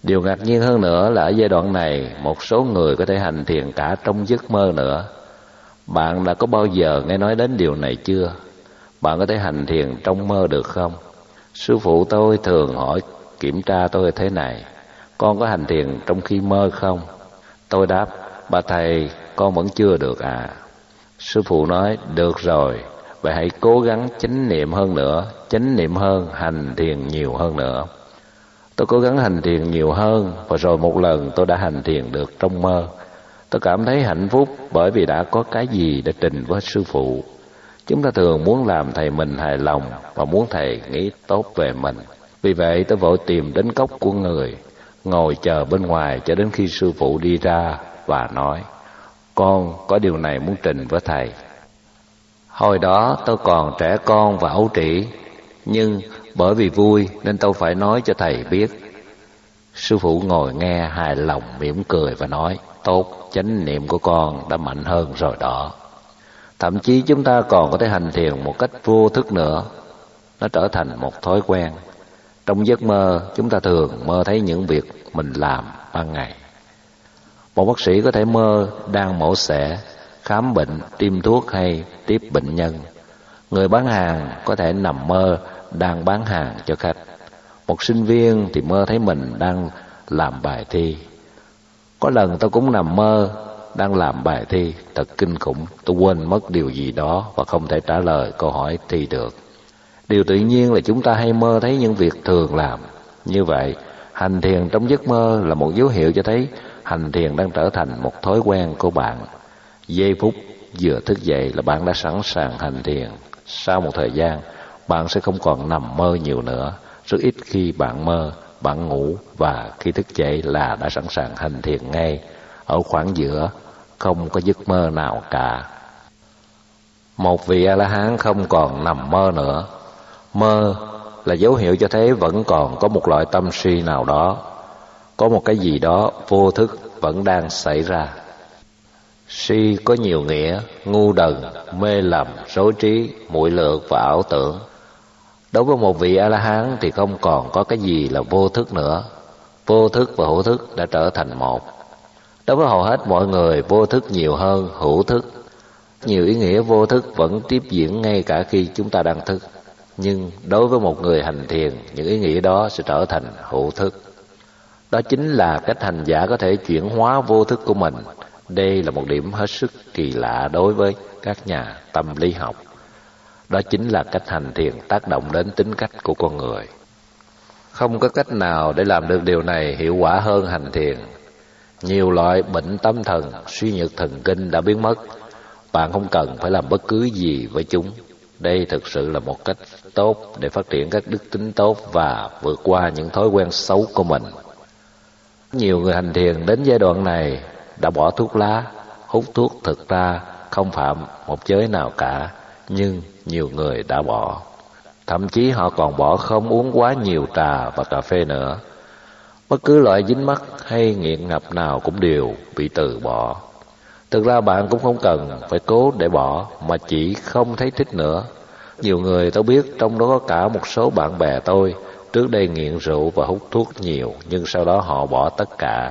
Điều ngạc nhiên hơn nữa là ở giai đoạn này, một số người có thể hành thiền cả trong giấc mơ nữa. Bạn đã có bao giờ nghe nói đến điều này chưa? Bạn có thể hành thiền trong mơ được không? Sư phụ tôi thường hỏi kiểm tra tôi thế này: con có hành thiền trong khi mơ không? Tôi đáp: bà thầy, con vẫn chưa được à. Sư phụ nói: được rồi, vậy hãy cố gắng chánh niệm hơn nữa, chánh niệm hơn, hành thiền nhiều hơn nữa. Tôi cố gắng hành thiền nhiều hơn, và rồi một lần tôi đã hành thiền được trong mơ. Tôi cảm thấy hạnh phúc bởi vì đã có cái gì để trình với sư phụ. Chúng ta thường muốn làm thầy mình hài lòng và muốn thầy nghĩ tốt về mình. Vì vậy tôi vội tìm đến cốc của người, ngồi chờ bên ngoài cho đến khi sư phụ đi ra và nói: con có điều này muốn trình với thầy. Hồi đó tôi còn trẻ con và ấu trĩ, nhưng bởi vì vui nên tôi phải nói cho thầy biết. Sư phụ ngồi nghe hài lòng, mỉm cười và nói: tốt, chánh niệm của con đã mạnh hơn rồi đó. Thậm chí chúng ta còn có thể hành thiền một cách vô thức nữa. Nó trở thành một thói quen. Trong giấc mơ, chúng ta thường mơ thấy những việc mình làm ban ngày. Một bác sĩ có thể mơ đang mổ xẻ, khám bệnh, tiêm thuốc hay tiếp bệnh nhân. Người bán hàng có thể nằm mơ đang bán hàng cho khách. Một sinh viên thì mơ thấy mình đang làm bài thi. Có lần tôi cũng nằm mơ đang làm bài thi, thật kinh khủng. Tôi quên mất điều gì đó và không thể trả lời câu hỏi thi được. Điều tự nhiên là chúng ta hay mơ thấy những việc thường làm. Như vậy, hành thiền trong giấc mơ là một dấu hiệu cho thấy hành thiền đang trở thành một thói quen của bạn. Giây phút vừa thức dậy là bạn đã sẵn sàng hành thiền. Sau một thời gian, bạn sẽ không còn nằm mơ nhiều nữa. Rất ít khi bạn mơ, bạn ngủ, và khi thức dậy là đã sẵn sàng hành thiền ngay. Ở khoảng giữa, không có giấc mơ nào cả. Một vị A-la-hán không còn nằm mơ nữa. Mơ là dấu hiệu cho thấy vẫn còn có một loại tâm si nào đó, có một cái gì đó vô thức vẫn đang xảy ra. Si có nhiều nghĩa: ngu đần, mê lầm, rối trí, muội lược và ảo tưởng. Đối với một vị A-la-hán thì không còn có cái gì là vô thức nữa. Vô thức và hữu thức đã trở thành một. Đối với hầu hết mọi người, vô thức nhiều hơn hữu thức. Nhiều ý nghĩa vô thức vẫn tiếp diễn ngay cả khi chúng ta đang thức. Nhưng đối với một người hành thiền, những ý nghĩa đó sẽ trở thành hữu thức. Đó chính là cách hành giả có thể chuyển hóa vô thức của mình. Đây là một điểm hết sức kỳ lạ đối với các nhà tâm lý học. Đó chính là cách hành thiền tác động đến tính cách của con người. Không có cách nào để làm được điều này hiệu quả hơn hành thiền. Nhiều loại bệnh tâm thần, suy nhược thần kinh đã biến mất. Bạn không cần phải làm bất cứ gì với chúng. Đây thực sự là một cách tốt để phát triển các đức tính tốt và vượt qua những thói quen xấu của mình. Nhiều người hành thiền đến giai đoạn này đã bỏ thuốc lá, hút thuốc thực ra không phạm một giới nào cả, nhưng nhiều người đã bỏ. Thậm chí họ còn bỏ không uống quá nhiều trà và cà phê nữa. Bất cứ loại dính mắc hay nghiện ngập nào cũng đều bị từ bỏ. Thực ra bạn cũng không cần phải cố để bỏ, mà chỉ không thấy thích nữa. Nhiều người tôi biết, trong đó có cả một số bạn bè tôi, trước đây nghiện rượu và hút thuốc nhiều, nhưng sau đó họ bỏ tất cả.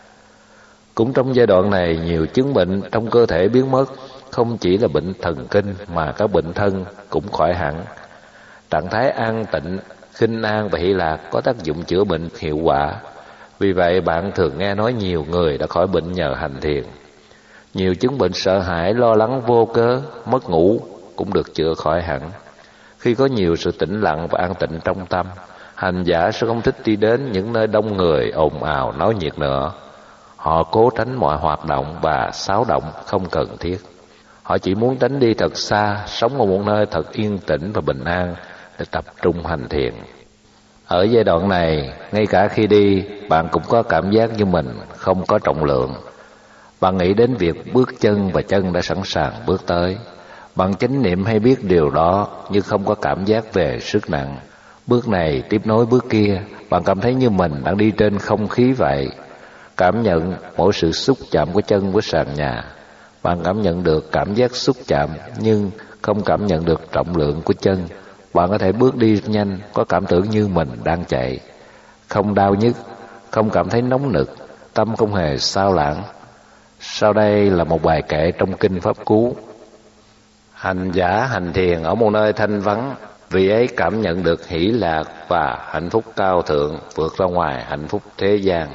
Cũng trong giai đoạn này, nhiều chứng bệnh trong cơ thể biến mất. Không chỉ là bệnh thần kinh mà các bệnh thân cũng khỏi hẳn. Trạng thái an tịnh, khinh an và hỷ lạc có tác dụng chữa bệnh hiệu quả. Vì vậy bạn thường nghe nói nhiều người đã khỏi bệnh nhờ hành thiền. Nhiều chứng bệnh sợ hãi, lo lắng vô cớ, mất ngủ cũng được chữa khỏi hẳn. Khi có nhiều sự tĩnh lặng và an tịnh trong tâm, hành giả sẽ không thích đi đến những nơi đông người, ồn ào, náo nhiệt nữa. Họ cố tránh mọi hoạt động và xáo động không cần thiết. Họ chỉ muốn tránh đi thật xa, sống ở một nơi thật yên tĩnh và bình an để tập trung hành thiền. Ở giai đoạn này, ngay cả khi đi, bạn cũng có cảm giác như mình không có trọng lượng. Bạn nghĩ đến việc bước chân và chân đã sẵn sàng bước tới. Bạn chánh niệm hay biết điều đó nhưng không có cảm giác về sức nặng. Bước này tiếp nối bước kia, bạn cảm thấy như mình đang đi trên không khí vậy. Cảm nhận mỗi sự xúc chạm của chân với sàn nhà. Bạn cảm nhận được cảm giác xúc chạm nhưng không cảm nhận được trọng lượng của chân. Bạn có thể bước đi nhanh, có cảm tưởng như mình đang chạy. Không đau nhức, không cảm thấy nóng nực, tâm không hề sao lãng. Sau đây là một bài kệ trong kinh Pháp Cú. Hành giả hành thiền ở một nơi thanh vắng, vì ấy cảm nhận được hỷ lạc và hạnh phúc cao thượng vượt ra ngoài hạnh phúc thế gian.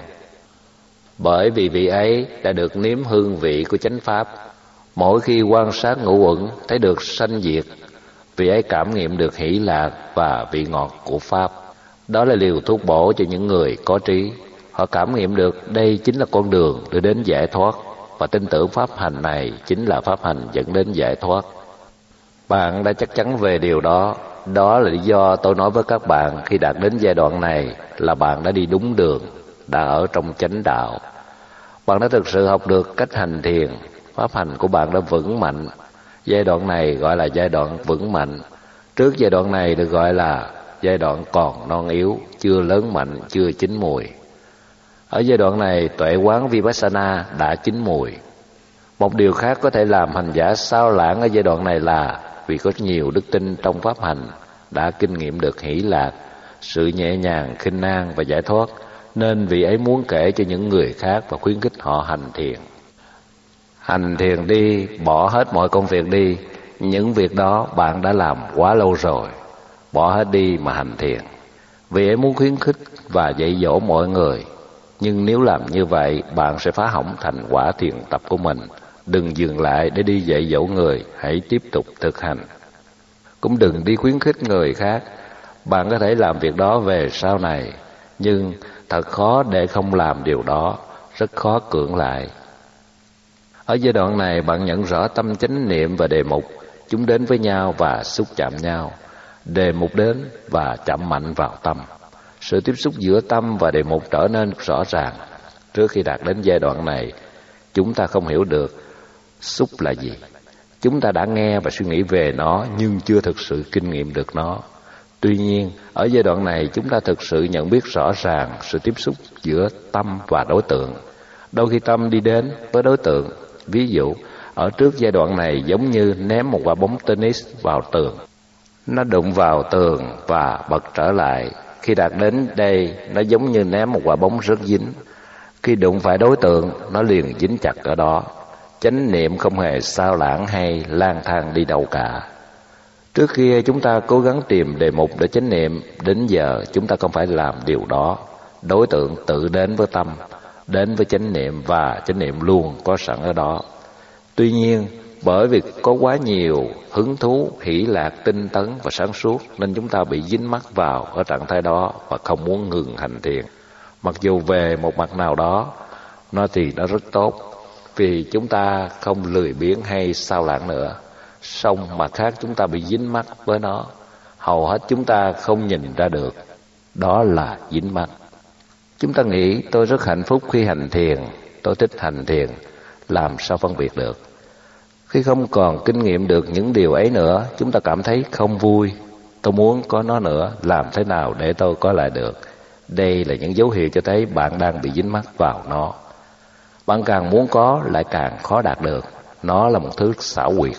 Bởi vì vị ấy đã được nếm hương vị của chánh pháp, mỗi khi quan sát ngũ uẩn thấy được sanh diệt, vị ấy cảm nghiệm được hỷ lạc và vị ngọt của pháp. Đó là liều thuốc bổ cho những người có trí. Họ cảm nghiệm được đây chính là con đường đưa đến giải thoát, và tin tưởng pháp hành này chính là pháp hành dẫn đến giải thoát. Bạn đã chắc chắn về điều đó. Đó là lý do tôi nói với các bạn, khi đạt đến giai đoạn này là bạn đã đi đúng đường, đã ở trong chánh đạo. Bạn đã thực sự học được cách hành thiền, pháp hành của bạn đã vững mạnh. Giai đoạn này gọi là giai đoạn vững mạnh. Trước giai đoạn này được gọi là giai đoạn còn non yếu, chưa lớn mạnh, chưa chín mùi. Ở giai đoạn này, tuệ quán Vipassana đã chín mùi. Một điều khác có thể làm hành giả sao lãng ở giai đoạn này là vì có nhiều đức tin trong pháp hành, đã kinh nghiệm được hỷ lạc, sự nhẹ nhàng, khinh an và giải thoát, nên vị ấy muốn kể cho những người khác và khuyến khích họ hành thiền. Hành thiền đi, bỏ hết mọi công việc đi. Những việc đó bạn đã làm quá lâu rồi, bỏ hết đi mà hành thiền. Vị ấy muốn khuyến khích và dạy dỗ mọi người. Nhưng nếu làm như vậy, bạn sẽ phá hỏng thành quả thiền tập của mình. Đừng dừng lại để đi dạy dỗ người, hãy tiếp tục thực hành. Cũng đừng đi khuyến khích người khác. Bạn có thể làm việc đó về sau này, nhưng thật khó để không làm điều đó, rất khó cưỡng lại. Ở giai đoạn này, bạn nhận rõ tâm chánh niệm và đề mục, chúng đến với nhau và xúc chạm nhau. Đề mục đến và chạm mạnh vào tâm. Sự tiếp xúc giữa tâm và đề mục trở nên rõ ràng. Trước khi đạt đến giai đoạn này, chúng ta không hiểu được xúc là gì. Chúng ta đã nghe và suy nghĩ về nó nhưng chưa thực sự kinh nghiệm được nó. Tuy nhiên, ở giai đoạn này chúng ta thực sự nhận biết rõ ràng sự tiếp xúc giữa tâm và đối tượng. Đôi khi tâm đi đến với đối tượng. Ví dụ, ở trước giai đoạn này giống như ném một quả bóng tennis vào tường. Nó đụng vào tường và bật trở lại. Khi đạt đến đây, nó giống như ném một quả bóng rất dính. Khi đụng phải đối tượng, nó liền dính chặt ở đó. Chánh niệm không hề sao lãng hay lang thang đi đâu cả. Trước kia chúng ta cố gắng tìm đề mục để chánh niệm, đến giờ chúng ta không phải làm điều đó. Đối tượng tự đến với tâm, đến với chánh niệm và chánh niệm luôn có sẵn ở đó. Tuy nhiên, bởi vì có quá nhiều hứng thú, hỷ lạc, tinh tấn và sáng suốt nên chúng ta bị dính mắc vào ở trạng thái đó và không muốn ngừng hành thiền. Mặc dù về một mặt nào đó, nó rất tốt, vì chúng ta không lười biếng hay sao lãng nữa. Song mặt khác chúng ta bị dính mắc với nó, hầu hết chúng ta không nhìn ra được. Đó là dính mắc. Chúng ta nghĩ tôi rất hạnh phúc khi hành thiền, tôi thích hành thiền, làm sao phân biệt được? Khi không còn kinh nghiệm được những điều ấy nữa, chúng ta cảm thấy không vui. Tôi muốn có nó nữa, làm thế nào để tôi có lại được? Đây là những dấu hiệu cho thấy bạn đang bị dính mắc vào nó. Bạn càng muốn có lại càng khó đạt được. Nó là một thứ xảo quyệt.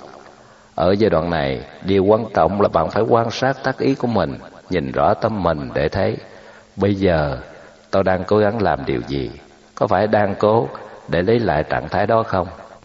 Ở giai đoạn này, điều quan trọng là bạn phải quan sát tác ý của mình, nhìn rõ tâm mình để thấy bây giờ tôi đang cố gắng làm điều gì, có phải đang cố để lấy lại trạng thái đó không?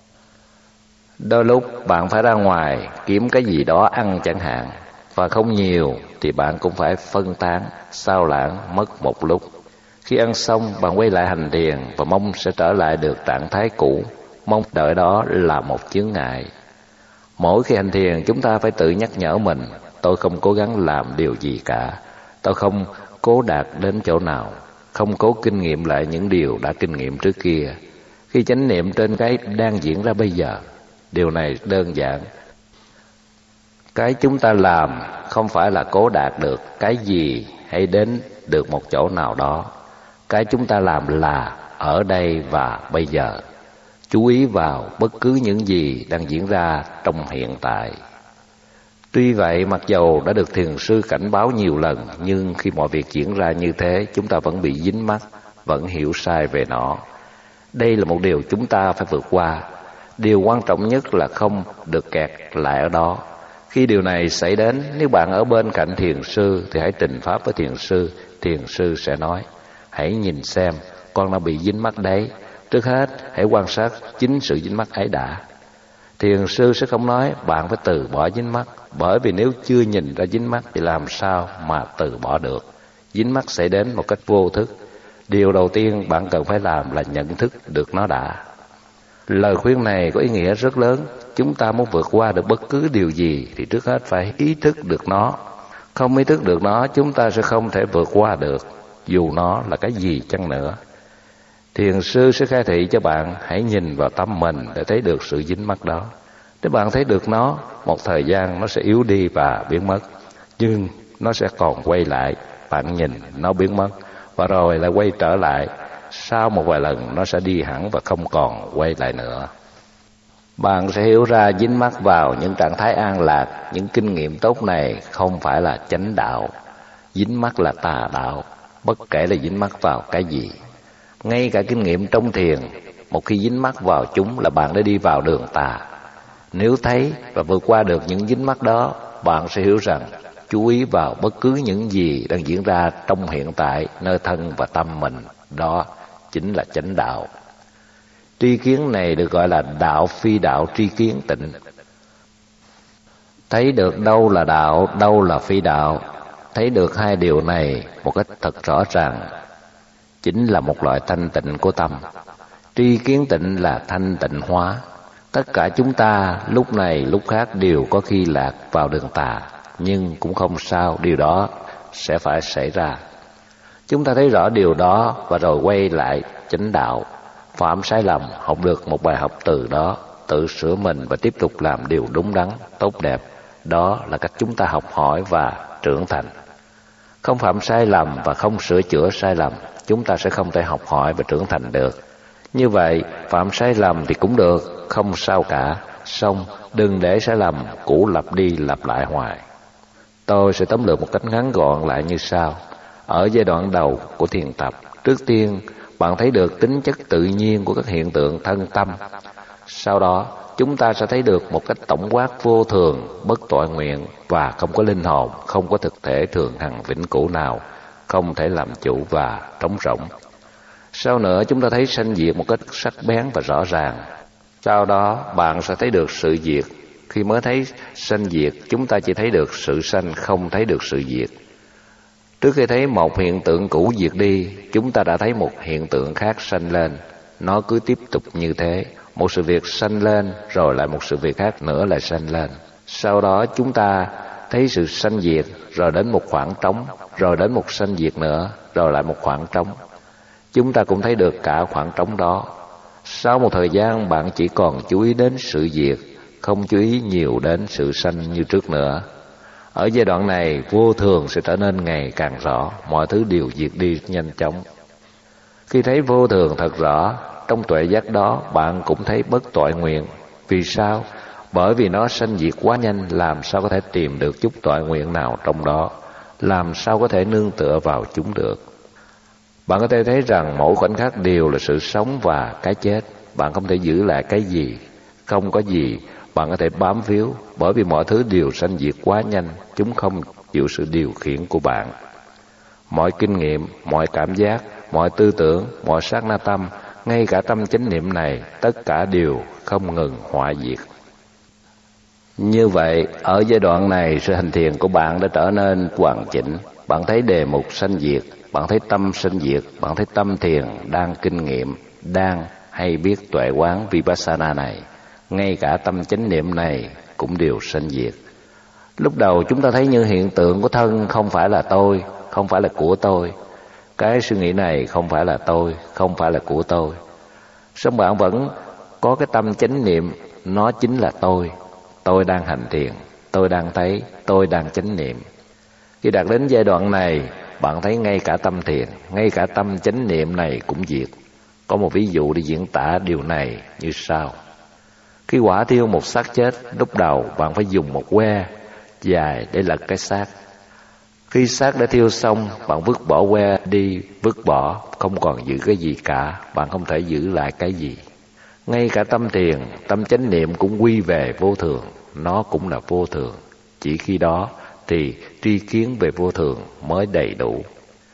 Đôi lúc bạn phải ra ngoài kiếm cái gì đó ăn chẳng hạn, và không nhiều thì bạn cũng phải phân tán, sao lãng mất một lúc. Khi ăn xong bạn quay lại hành thiền và mong sẽ trở lại được trạng thái cũ. Mong đợi đó là một chướng ngại. Mỗi khi hành thiền chúng ta phải tự nhắc nhở mình, tôi không cố gắng làm điều gì cả, tôi không cố đạt đến chỗ nào, không cố kinh nghiệm lại những điều đã kinh nghiệm trước kia. Khi chánh niệm trên cái đang diễn ra bây giờ, điều này đơn giản. Cái chúng ta làm không phải là cố đạt được cái gì hay đến được một chỗ nào đó. Cái chúng ta làm là ở đây và bây giờ. Chú ý vào bất cứ những gì đang diễn ra trong hiện tại. Tuy vậy, mặc dầu đã được thiền sư cảnh báo nhiều lần, nhưng khi mọi việc diễn ra như thế, chúng ta vẫn bị dính mắc, vẫn hiểu sai về nó. Đây là một điều chúng ta phải vượt qua. Điều quan trọng nhất là không được kẹt lại ở đó. Khi điều này xảy đến, nếu bạn ở bên cạnh thiền sư thì hãy trình pháp với thiền sư. Thiền sư sẽ nói, hãy nhìn xem con đã bị dính mắc đấy. Trước hết hãy quan sát chính sự dính mắc ấy đã. Thiền sư sẽ không nói bạn phải từ bỏ dính mắc, bởi vì nếu chưa nhìn ra dính mắc thì làm sao mà từ bỏ được. Dính mắc sẽ đến một cách vô thức. Điều đầu tiên bạn cần phải làm là nhận thức được nó đã. Lời khuyên này có ý nghĩa rất lớn. Chúng ta muốn vượt qua được bất cứ điều gì thì trước hết phải ý thức được nó. Không ý thức được nó, chúng ta sẽ không thể vượt qua được, dù nó là cái gì chăng nữa. Thiền sư sẽ khai thị cho bạn hãy nhìn vào tâm mình để thấy được sự dính mắc đó. Nếu bạn thấy được nó, một thời gian nó sẽ yếu đi và biến mất. Nhưng nó sẽ còn quay lại. Bạn nhìn nó biến mất và rồi lại quay trở lại. Sau một vài lần nó sẽ đi hẳn và không còn quay lại nữa. Bạn sẽ hiểu ra dính mắc vào những trạng thái an lạc, những kinh nghiệm tốt này không phải là chánh đạo. Dính mắc là tà đạo, bất kể là dính mắc vào cái gì. Ngay cả kinh nghiệm trong thiền, một khi dính mắc vào chúng là bạn đã đi vào đường tà. Nếu thấy và vượt qua được những dính mắc đó, bạn sẽ hiểu rằng chú ý vào bất cứ những gì đang diễn ra trong hiện tại, nơi thân và tâm mình, đó chính là chánh đạo. Tri kiến này được gọi là đạo phi đạo tri kiến tịnh. Thấy được đâu là đạo, đâu là phi đạo, thấy được hai điều này một cách thật rõ ràng, chính là một loại thanh tịnh của tâm. Tri kiến tịnh là thanh tịnh hóa. Tất cả chúng ta lúc này lúc khác đều có khi lạc vào đường tà, nhưng cũng không sao, điều đó sẽ phải xảy ra. Chúng ta thấy rõ điều đó và rồi quay lại chánh đạo. Phạm sai lầm, học được một bài học từ đó, tự sửa mình và tiếp tục làm điều đúng đắn, tốt đẹp. Đó là cách chúng ta học hỏi và trưởng thành. Không phạm sai lầm và không sửa chữa sai lầm, chúng ta sẽ không thể học hỏi và trưởng thành được. Như vậy, phạm sai lầm thì cũng được, không sao cả, song đừng để sai lầm cũ lặp đi lặp lại hoài. Tôi sẽ tóm lược một cách ngắn gọn lại như sau. Ở giai đoạn đầu của thiền tập, trước tiên bạn thấy được tính chất tự nhiên của các hiện tượng thân tâm. Sau đó, chúng ta sẽ thấy được một cách tổng quát vô thường, bất toại nguyện và không có linh hồn, không có thực thể thường hằng vĩnh cửu nào, không thể làm chủ và trống rỗng. Sau nữa, chúng ta thấy sanh diệt một cách sắc bén và rõ ràng. Sau đó, bạn sẽ thấy được sự diệt. Khi mới thấy sanh diệt, chúng ta chỉ thấy được sự sanh, không thấy được sự diệt. Trước khi thấy một hiện tượng cũ diệt đi, chúng ta đã thấy một hiện tượng khác sanh lên. Nó cứ tiếp tục như thế. Một sự việc sanh lên, rồi lại một sự việc khác nữa lại sanh lên. Sau đó chúng ta thấy sự sanh diệt, rồi đến một khoảng trống, rồi đến một sanh diệt nữa, rồi lại một khoảng trống. Chúng ta cũng thấy được cả khoảng trống đó. Sau một thời gian bạn chỉ còn chú ý đến sự diệt, không chú ý nhiều đến sự sanh như trước nữa. Ở giai đoạn này, vô thường sẽ trở nên ngày càng rõ, mọi thứ đều diệt đi nhanh chóng. Khi thấy vô thường thật rõ, trong tuệ giác đó bạn cũng thấy bất toại nguyện. Vì sao? Bởi vì nó sanh diệt quá nhanh, làm sao có thể tìm được chút toại nguyện nào trong đó, làm sao có thể nương tựa vào chúng được. Bạn có thể thấy rằng mỗi khoảnh khắc đều là sự sống và cái chết. Bạn không thể giữ lại cái gì, không có gì bạn có thể bám víu, bởi vì mọi thứ đều sanh diệt quá nhanh, chúng không chịu sự điều khiển của bạn. Mọi kinh nghiệm, mọi cảm giác, mọi tư tưởng, mọi sát na tâm, ngay cả tâm chánh niệm này, tất cả đều không ngừng hoại diệt. Như vậy, ở giai đoạn này, sự hành thiền của bạn đã trở nên hoàn chỉnh. Bạn thấy đề mục sanh diệt, bạn thấy tâm sanh diệt, bạn thấy tâm thiền đang kinh nghiệm, đang hay biết tuệ quán Vipassana này. Ngay cả tâm chánh niệm này cũng đều sanh diệt. Lúc đầu chúng ta thấy những hiện tượng của thân không phải là tôi, không phải là của tôi. Cái suy nghĩ này không phải là tôi, không phải là của tôi. Song bạn vẫn có cái tâm chánh niệm, nó chính là tôi. Tôi đang hành thiền, tôi đang thấy, tôi đang chánh niệm. Khi đạt đến giai đoạn này, bạn thấy ngay cả tâm thiền, ngay cả tâm chánh niệm này cũng diệt. Có một ví dụ để diễn tả điều này như sau. Khi hỏa thiêu một xác chết, lúc đầu bạn phải dùng một que dài để lật cái xác. Khi xác đã thiêu xong, bạn vứt bỏ que đi, vứt bỏ, không còn giữ cái gì cả, bạn không thể giữ lại cái gì. Ngay cả tâm thiền, tâm chánh niệm cũng quy về vô thường, nó cũng là vô thường. Chỉ khi đó thì tri kiến về vô thường mới đầy đủ.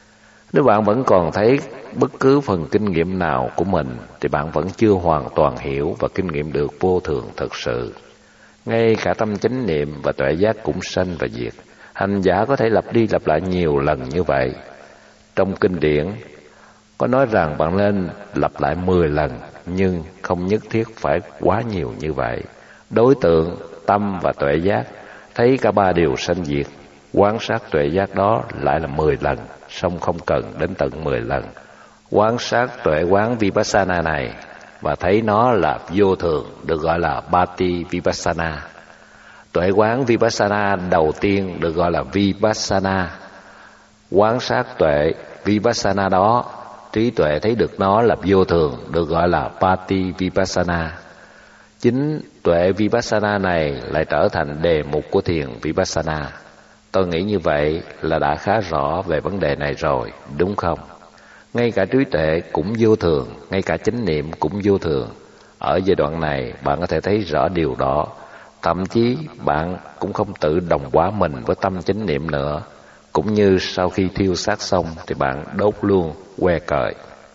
Nếu bạn vẫn còn thấy bất cứ phần kinh nghiệm nào của mình thì bạn vẫn chưa hoàn toàn hiểu và kinh nghiệm được vô thường thực sự. Ngay cả tâm chánh niệm và tuệ giác cũng sanh và diệt. Hành giả có thể lặp đi lặp lại nhiều lần như vậy. Trong kinh điển có nói rằng bạn nên lặp lại 10 lần, nhưng không nhất thiết phải quá nhiều như vậy. Đối tượng, tâm và tuệ giác thấy cả ba điều sanh diệt. Quan sát tuệ giác đó lại là 10 lần, song không cần đến tận 10 lần. Quan sát tuệ quán Vipassana này và thấy nó là vô thường, được gọi là Bhati Vipassana. Tuệ quán Vipassana đầu tiên được gọi là Vipassana. Quan sát tuệ Vipassana đó, trí tuệ thấy được nó là vô thường, được gọi là Bhati Vipassana. Chính tuệ Vipassana này lại trở thành đề mục của thiền Vipassana. Tôi nghĩ như vậy là đã khá rõ về vấn đề này rồi, đúng không? Ngay cả trí tuệ cũng vô thường, ngay cả chánh niệm cũng vô thường. Ở giai đoạn này bạn có thể thấy rõ điều đó. Thậm chí bạn cũng không tự đồng hóa mình với tâm chánh niệm nữa. Cũng như sau khi thiêu xác xong thì bạn đốt luôn que cời.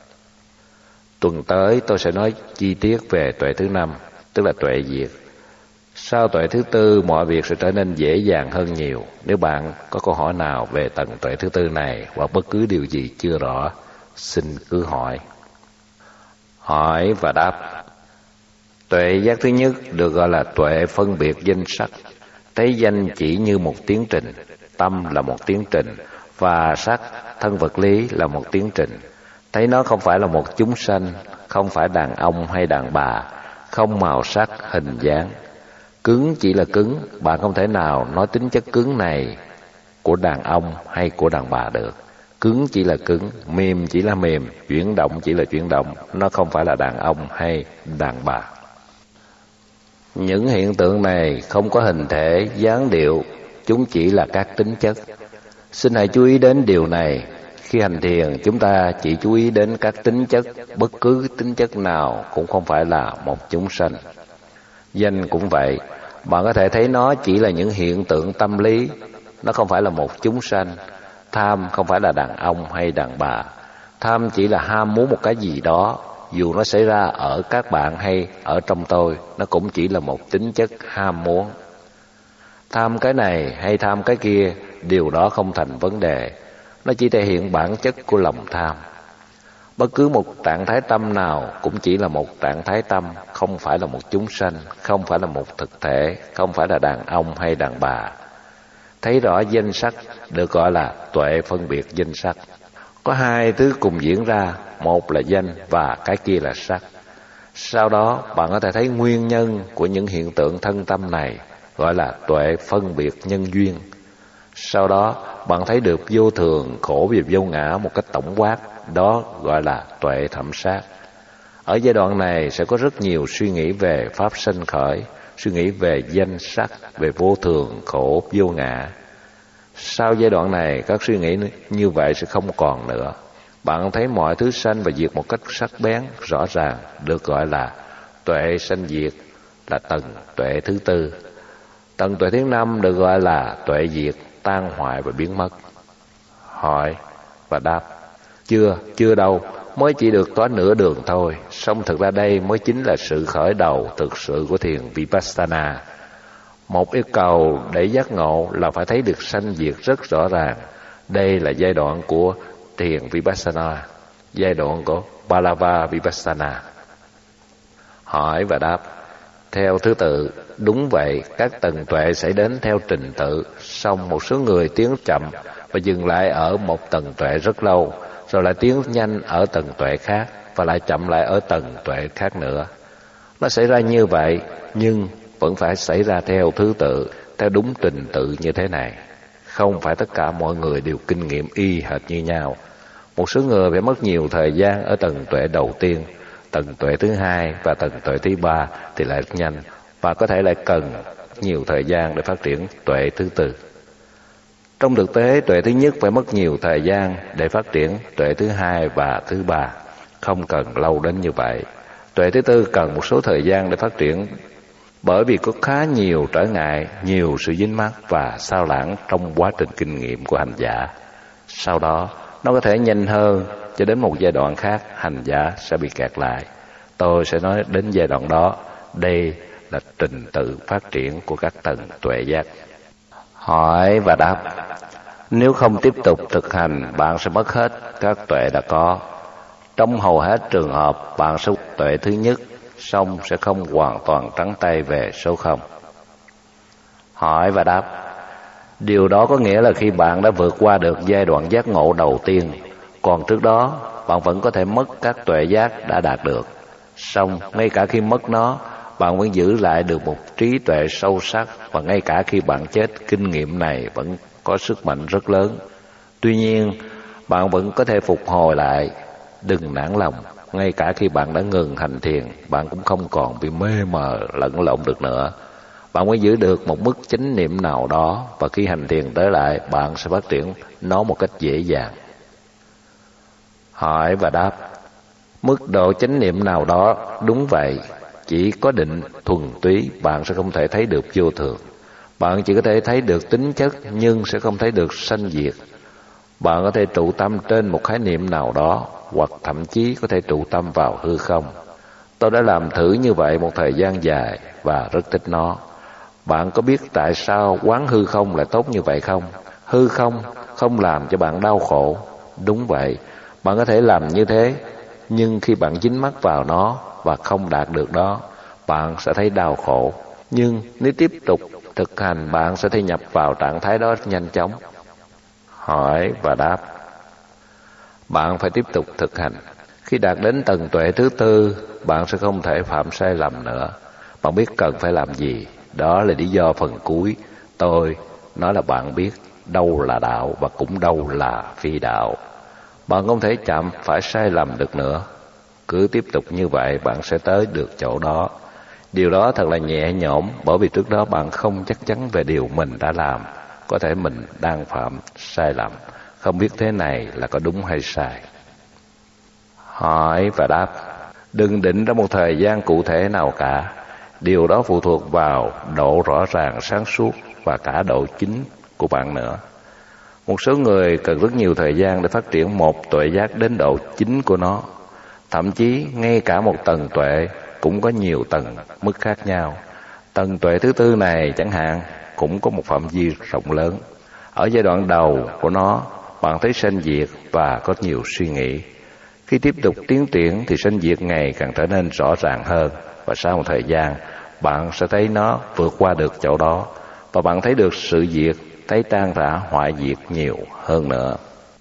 Tuần tới tôi sẽ nói chi tiết về tuệ thứ 5, tức là tuệ diệt. Sau tuệ thứ 4 mọi việc sẽ trở nên dễ dàng hơn nhiều. Nếu bạn có câu hỏi nào về tầng tuệ thứ 4 này hoặc bất cứ điều gì chưa rõ, xin cứ hỏi. Hỏi và đáp. Tuệ giác thứ nhất được gọi là tuệ phân biệt danh sắc. Thấy danh chỉ như một tiến trình, tâm là một tiến trình, và sắc, thân vật lý là một tiến trình. Thấy nó không phải là một chúng sanh, không phải đàn ông hay đàn bà, không màu sắc, hình dáng. Cứng chỉ là cứng, bạn không thể nào nói tính chất cứng này của đàn ông hay của đàn bà được. Cứng chỉ là cứng, mềm chỉ là mềm, chuyển động chỉ là chuyển động, nó không phải là đàn ông hay đàn bà. Những hiện tượng này không có hình thể, dáng điệu, chúng chỉ là các tính chất. Xin hãy chú ý đến điều này. Khi hành thiền, chúng ta chỉ chú ý đến các tính chất, bất cứ tính chất nào cũng không phải là một chúng sanh. Danh cũng vậy, bạn có thể thấy nó chỉ là những hiện tượng tâm lý, nó không phải là một chúng sanh. Tham không phải là đàn ông hay đàn bà. Tham chỉ là ham muốn một cái gì đó, dù nó xảy ra ở các bạn hay ở trong tôi, nó cũng chỉ là một tính chất ham muốn. Tham cái này hay tham cái kia, điều đó không thành vấn đề. Nó chỉ thể hiện bản chất của lòng tham. Bất cứ một trạng thái tâm nào cũng chỉ là một trạng thái tâm, không phải là một chúng sanh, không phải là một thực thể, không phải là đàn ông hay đàn bà. Thấy rõ danh sắc được gọi là tuệ phân biệt danh sắc. Có hai thứ cùng diễn ra, một là danh và cái kia là sắc. Sau đó bạn có thể thấy nguyên nhân của những hiện tượng thân tâm này, gọi là tuệ phân biệt nhân duyên. Sau đó bạn thấy được vô thường, khổ và vô ngã một cách tổng quát, đó gọi là tuệ thẩm sát. Ở giai đoạn này sẽ có rất nhiều suy nghĩ về pháp sanh khởi, suy nghĩ về danh sắc, về vô thường, khổ, vô ngã. Sau giai đoạn này các suy nghĩ như vậy sẽ không còn nữa. Bạn thấy mọi thứ sanh và diệt một cách sắc bén, rõ ràng, được gọi là tuệ sanh diệt, là tầng tuệ thứ 4. Tầng tuệ thứ 5 được gọi là tuệ diệt, tan hoại và biến mất. Hỏi và đáp. Chưa đâu, mới chỉ được có nửa đường thôi. Song thực ra đây mới chính là sự khởi đầu thực sự của thiền Vipassana. Một yêu cầu để giác ngộ là phải thấy được sanh diệt rất rõ ràng. Đây là giai đoạn của thiền Vipassana, giai đoạn của Pallava Vipassana. Hỏi và đáp. Theo thứ tự, đúng vậy, các tầng tuệ sẽ đến theo trình tự. Song một số người tiến chậm và dừng lại ở một tầng tuệ rất lâu, rồi lại tiến nhanh ở tầng tuệ khác, và lại chậm lại ở tầng tuệ khác nữa. Nó xảy ra như vậy, nhưng vẫn phải xảy ra theo thứ tự, theo đúng trình tự như thế này. Không phải tất cả mọi người đều kinh nghiệm y hệt như nhau. Một số người phải mất nhiều thời gian ở tầng tuệ đầu tiên, tầng tuệ thứ 2 và tầng tuệ thứ 3 thì lại rất nhanh, và có thể lại cần nhiều thời gian để phát triển tuệ thứ 4. Trong thực tế, tuệ thứ nhất phải mất nhiều thời gian để phát triển tuệ thứ 2 và thứ 3, không cần lâu đến như vậy. Tuệ thứ 4 cần một số thời gian để phát triển, bởi vì có khá nhiều trở ngại, nhiều sự dính mắc và sao lãng trong quá trình kinh nghiệm của hành giả. Sau đó, nó có thể nhanh hơn, cho đến một giai đoạn khác hành giả sẽ bị kẹt lại. Tôi sẽ nói đến giai đoạn đó. Đây là trình tự phát triển của các tầng tuệ giác. Hỏi và đáp: nếu không tiếp tục thực hành, bạn sẽ mất hết các tuệ đã có. Trong hầu hết trường hợp, bạn sẽ tuệ thứ nhất, song sẽ không hoàn toàn trắng tay về số không. Hỏi và đáp: điều đó có nghĩa là khi bạn đã vượt qua được giai đoạn giác ngộ đầu tiên, còn trước đó bạn vẫn có thể mất các tuệ giác đã đạt được. Song ngay cả khi mất nó, bạn vẫn giữ lại được một trí tuệ sâu sắc, và ngay cả khi bạn chết, kinh nghiệm này vẫn có sức mạnh rất lớn. Tuy nhiên, bạn vẫn có thể phục hồi lại. Đừng nản lòng, ngay cả khi bạn đã ngừng hành thiền, bạn cũng không còn bị mê mờ lẫn lộn được nữa. Bạn mới giữ được một mức chánh niệm nào đó, và khi hành thiền tới lại, bạn sẽ phát triển nó một cách dễ dàng. Hỏi và đáp: mức độ chánh niệm nào đó? Đúng vậy, chỉ có định thuần túy, bạn sẽ không thể thấy được vô thường. Bạn chỉ có thể thấy được tính chất, nhưng sẽ không thấy được sanh diệt. Bạn có thể trụ tâm trên một khái niệm nào đó, hoặc thậm chí có thể trụ tâm vào hư không. Tôi đã làm thử như vậy một thời gian dài và rất thích nó. Bạn có biết tại sao quán hư không lại tốt như vậy không? Hư không không làm cho bạn đau khổ. Đúng vậy, bạn có thể làm như thế, nhưng khi bạn dính mắc vào nó và không đạt được đó, bạn sẽ thấy đau khổ. Nhưng nếu tiếp tục thực hành, bạn sẽ thể nhập vào trạng thái đó nhanh chóng. Hỏi và đáp: bạn phải tiếp tục thực hành. Khi đạt đến tầng tuệ thứ tư, bạn sẽ không thể phạm sai lầm nữa. Bạn biết cần phải làm gì. Đó là lý do phần cuối tôi nói là bạn biết đâu là đạo và cũng đâu là phi đạo. Bạn không thể chạm phải sai lầm được nữa. Cứ tiếp tục như vậy, bạn sẽ tới được chỗ đó. Điều đó thật là nhẹ nhõm, bởi vì trước đó bạn không chắc chắn về điều mình đã làm. Có thể mình đang phạm sai lầm, không biết thế này là có đúng hay sai. Hỏi và đáp: đừng định ra một thời gian cụ thể nào cả. Điều đó phụ thuộc vào độ rõ ràng, sáng suốt và cả độ chính của bạn nữa. Một số người cần rất nhiều thời gian để phát triển một tuệ giác đến độ chính của nó. Thậm chí ngay cả một tầng tuệ cũng có nhiều tầng mức khác nhau. Tầng tuệ thứ tư này chẳng hạn cũng có một phạm vi rộng lớn. Ở giai đoạn đầu của nó, bạn thấy sanh diệt và có nhiều suy nghĩ. Khi tiếp tục tiến triển thì sanh diệt ngày càng trở nên rõ ràng hơn, và sau một thời gian bạn sẽ thấy nó vượt qua được chỗ đó, và bạn thấy được sự diệt, thấy tan rã hoại diệt nhiều hơn nữa.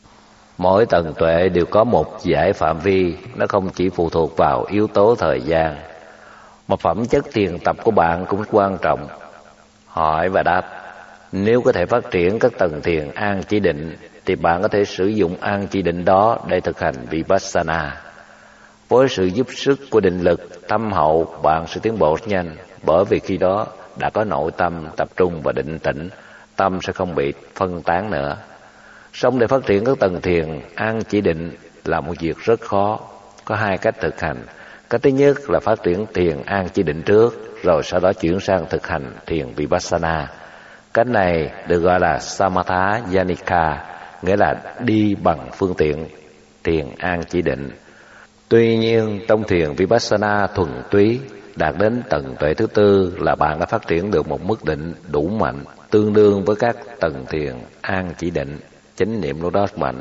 Mỗi tầng tuệ đều có một dải phạm vi, nó không chỉ phụ thuộc vào yếu tố thời gian, mà phẩm chất thiền tập của bạn cũng quan trọng. Hỏi và đáp: nếu có thể phát triển các tầng thiền an chỉ định, thì bạn có thể sử dụng an chỉ định đó để thực hành Vipassana. Với sự giúp sức của định lực tâm hậu, bạn sẽ tiến bộ rất nhanh, bởi vì khi đó đã có nội tâm tập trung và định tĩnh, tâm sẽ không bị phân tán nữa. Song để phát triển các tầng thiền an chỉ định là một việc rất khó. Có hai cách thực hành. Cách thứ nhất là phát triển thiền an chỉ định trước, rồi sau đó chuyển sang thực hành thiền Vipassana. Cách này được gọi là Samatha Yanika, nghĩa là đi bằng phương tiện thiền an chỉ định. Tuy nhiên, trong thiền Vipassana thuần túy, đạt đến tầng tuệ thứ tư là bạn đã phát triển được một mức định đủ mạnh, tương đương với các tầng thiền an chỉ định. Chánh niệm lúc đó mạnh.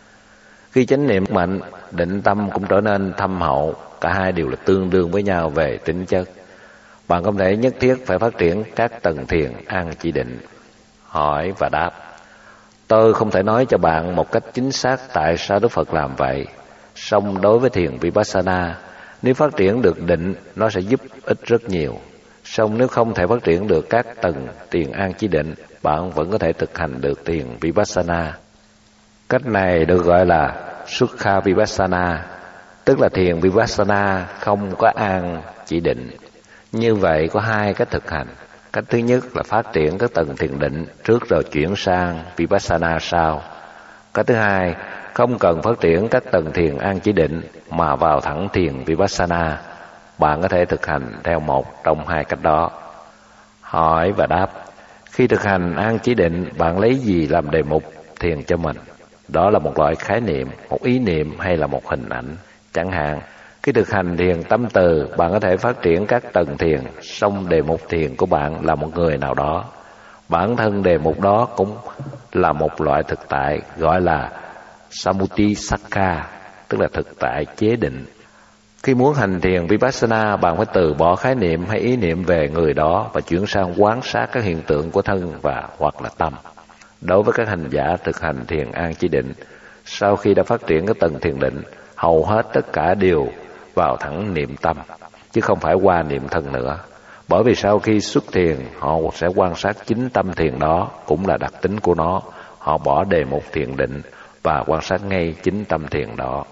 Khi chánh niệm mạnh, định tâm cũng trở nên thâm hậu. Cả hai đều là tương đương với nhau về tính chất. Bạn không thể nhất thiết phải phát triển các tầng thiền an chỉ định. Hỏi và đáp: tôi không thể nói cho bạn một cách chính xác tại sao Đức Phật làm vậy. Song đối với thiền Vipassana, nếu phát triển được định, nó sẽ giúp ích rất nhiều. Song nếu không thể phát triển được các tầng thiền an chỉ định, bạn vẫn có thể thực hành được thiền Vipassana. Cách này được gọi là Sukha Vipassana, tức là thiền Vipassana không có an chỉ định. Như vậy có hai cách thực hành. Cách thứ nhất là phát triển các tầng thiền định trước rồi chuyển sang Vipassana sau. Cách thứ hai, không cần phát triển các tầng thiền an chỉ định mà vào thẳng thiền Vipassana. Bạn có thể thực hành theo một trong hai cách đó. Hỏi và đáp: khi thực hành an chỉ định, bạn lấy gì làm đề mục thiền cho mình? Đó là một loại khái niệm, một ý niệm hay là một hình ảnh. Chẳng hạn, khi thực hành thiền tâm từ, bạn có thể phát triển các tầng thiền, song đề mục thiền của bạn là một người nào đó. Bản thân đề mục đó cũng là một loại thực tại gọi là Samuti Sakka, tức là thực tại chế định. Khi muốn hành thiền Vipassana, bạn phải từ bỏ khái niệm hay ý niệm về người đó và chuyển sang quan sát các hiện tượng của thân và hoặc là tâm. Đối với các hành giả thực hành thiền an chỉ định, sau khi đã phát triển các tầng thiền định, hầu hết tất cả đều vào thẳng niệm tâm, chứ không phải qua niệm thân nữa. Bởi vì sau khi xuất thiền, họ sẽ quan sát chính tâm thiền đó, cũng là đặc tính của nó. Họ bỏ đề mục thiền định và quan sát ngay chính tâm thiền đó.